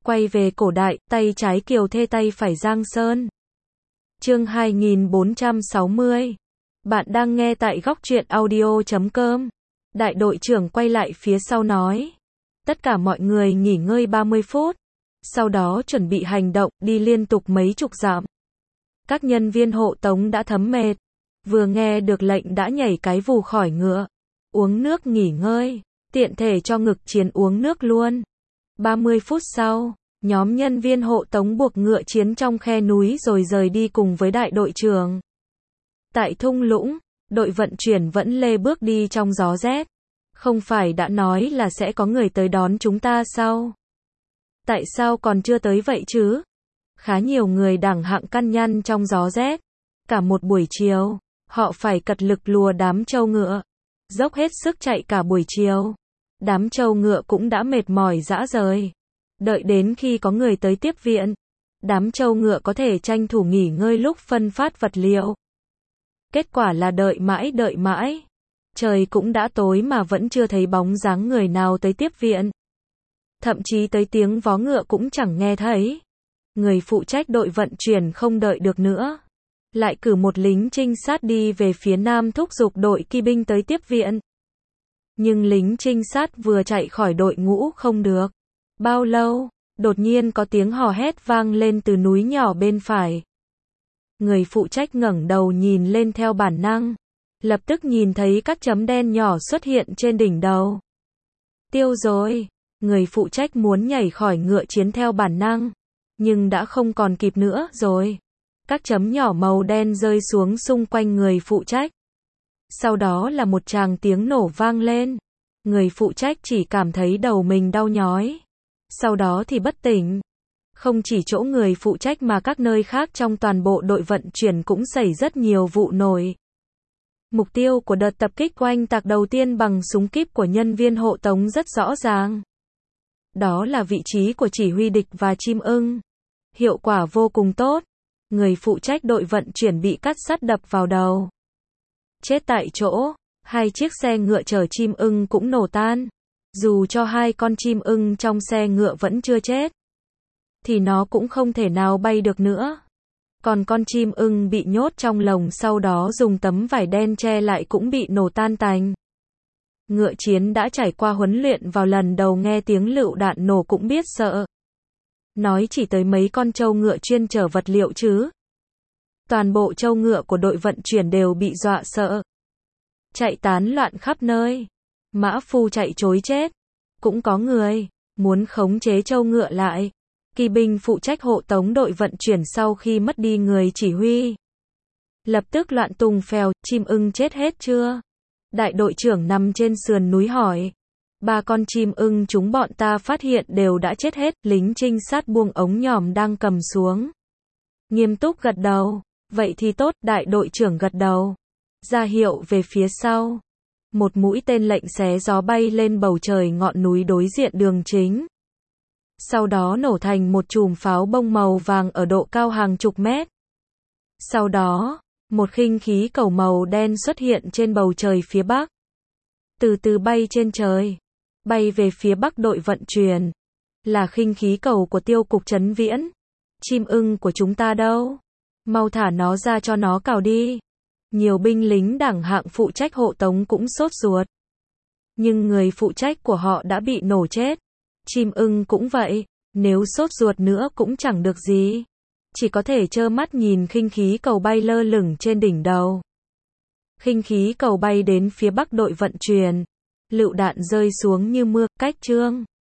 Quay về cổ đại, tay trái Kiều Thê tay phải Giang Sơn. Chương 2460. Bạn đang nghe tại góc truyện audio.com. Đại đội trưởng quay lại phía sau nói. Tất cả mọi người nghỉ ngơi 30 phút. Sau đó chuẩn bị hành động, đi liên tục mấy chục dặm. Các nhân viên hộ tống đã thấm mệt. Vừa nghe được lệnh đã nhảy cái vù khỏi ngựa. Uống nước nghỉ ngơi. Tiện thể cho ngực chiến uống nước luôn. 30 phút sau, nhóm nhân viên hộ tống buộc ngựa chiến trong khe núi rồi rời đi cùng với đại đội trưởng. Tại thung lũng, đội vận chuyển vẫn lê bước đi trong gió rét. Không phải đã nói là sẽ có người tới đón chúng ta sao? Tại sao còn chưa tới vậy chứ? Khá nhiều người đẳng hạng căn nhăn trong gió rét. Cả một buổi chiều, họ phải cật lực lùa đám trâu ngựa. Dốc hết sức chạy cả buổi chiều. Đám trâu ngựa cũng đã mệt mỏi rã rời. Đợi đến khi có người tới tiếp viện, đám trâu ngựa có thể tranh thủ nghỉ ngơi lúc phân phát vật liệu. Kết quả là đợi mãi. Trời cũng đã tối mà vẫn chưa thấy bóng dáng người nào tới tiếp viện. Thậm chí tới tiếng vó ngựa cũng chẳng nghe thấy. Người phụ trách đội vận chuyển không đợi được nữa. Lại cử một lính trinh sát đi về phía nam thúc giục đội kỵ binh tới tiếp viện. Nhưng lính trinh sát vừa chạy khỏi đội ngũ không được bao lâu, đột nhiên có tiếng hò hét vang lên từ núi nhỏ bên phải. Người phụ trách ngẩng đầu nhìn lên theo bản năng, lập tức nhìn thấy các chấm đen nhỏ xuất hiện trên đỉnh đầu. Tiêu rồi, người phụ trách muốn nhảy khỏi ngựa chiến theo bản năng, nhưng đã không còn kịp nữa rồi. Các chấm nhỏ màu đen rơi xuống xung quanh người phụ trách. Sau đó là một tràng tiếng nổ vang lên. Người phụ trách chỉ cảm thấy đầu mình đau nhói. Sau đó thì bất tỉnh. Không chỉ chỗ người phụ trách mà các nơi khác trong toàn bộ đội vận chuyển cũng xảy rất nhiều vụ nổ. Mục tiêu của đợt tập kích oanh tạc đầu tiên bằng súng kíp của nhân viên hộ tống rất rõ ràng. Đó là vị trí của chỉ huy địch và chim ưng. Hiệu quả vô cùng tốt. Người phụ trách đội vận chuyển bị cắt sắt đập vào đầu. Chết tại chỗ, 2 chiếc xe ngựa chở chim ưng cũng nổ tan. Dù cho 2 con chim ưng trong xe ngựa vẫn chưa chết, thì nó cũng không thể nào bay được nữa. Còn con chim ưng bị nhốt trong lồng sau đó dùng tấm vải đen che lại cũng bị nổ tan tành. Ngựa chiến đã trải qua huấn luyện vào lần đầu nghe tiếng lựu đạn nổ cũng biết sợ. Nói chỉ tới mấy con trâu ngựa chuyên chở vật liệu chứ. Toàn bộ trâu ngựa của đội vận chuyển đều bị dọa sợ. Chạy tán loạn khắp nơi. Mã phu chạy trối chết. Cũng có người muốn khống chế trâu ngựa lại. Kỵ binh phụ trách hộ tống đội vận chuyển sau khi mất đi người chỉ huy. Lập tức loạn tung phèo, chim ưng chết hết chưa? Đại đội trưởng nằm trên sườn núi hỏi. 3 con chim ưng chúng bọn ta phát hiện đều đã chết hết, lính trinh sát buông ống nhòm đang cầm xuống. Nghiêm túc gật đầu. Vậy thì tốt, đại đội trưởng gật đầu. Ra hiệu về phía sau. Một mũi tên lệnh xé gió bay lên bầu trời ngọn núi đối diện đường chính. Sau đó nổ thành một chùm pháo bông màu vàng ở độ cao hàng chục mét. Sau đó, một khinh khí cầu màu đen xuất hiện trên bầu trời phía bắc. Từ từ bay trên trời. Bay về phía bắc đội vận chuyển. Là khinh khí cầu của tiêu cục Trấn Viễn. Chim ưng của chúng ta đâu? Mau thả nó ra cho nó cào đi. Nhiều binh lính đẳng hạng phụ trách hộ tống cũng sốt ruột. Nhưng người phụ trách của họ đã bị nổ chết. Chim ưng cũng vậy, nếu sốt ruột nữa cũng chẳng được gì. Chỉ có thể trơ mắt nhìn khinh khí cầu bay lơ lửng trên đỉnh đầu. Khinh khí cầu bay đến phía bắc đội vận chuyển. Lựu đạn rơi xuống như mưa, cách chương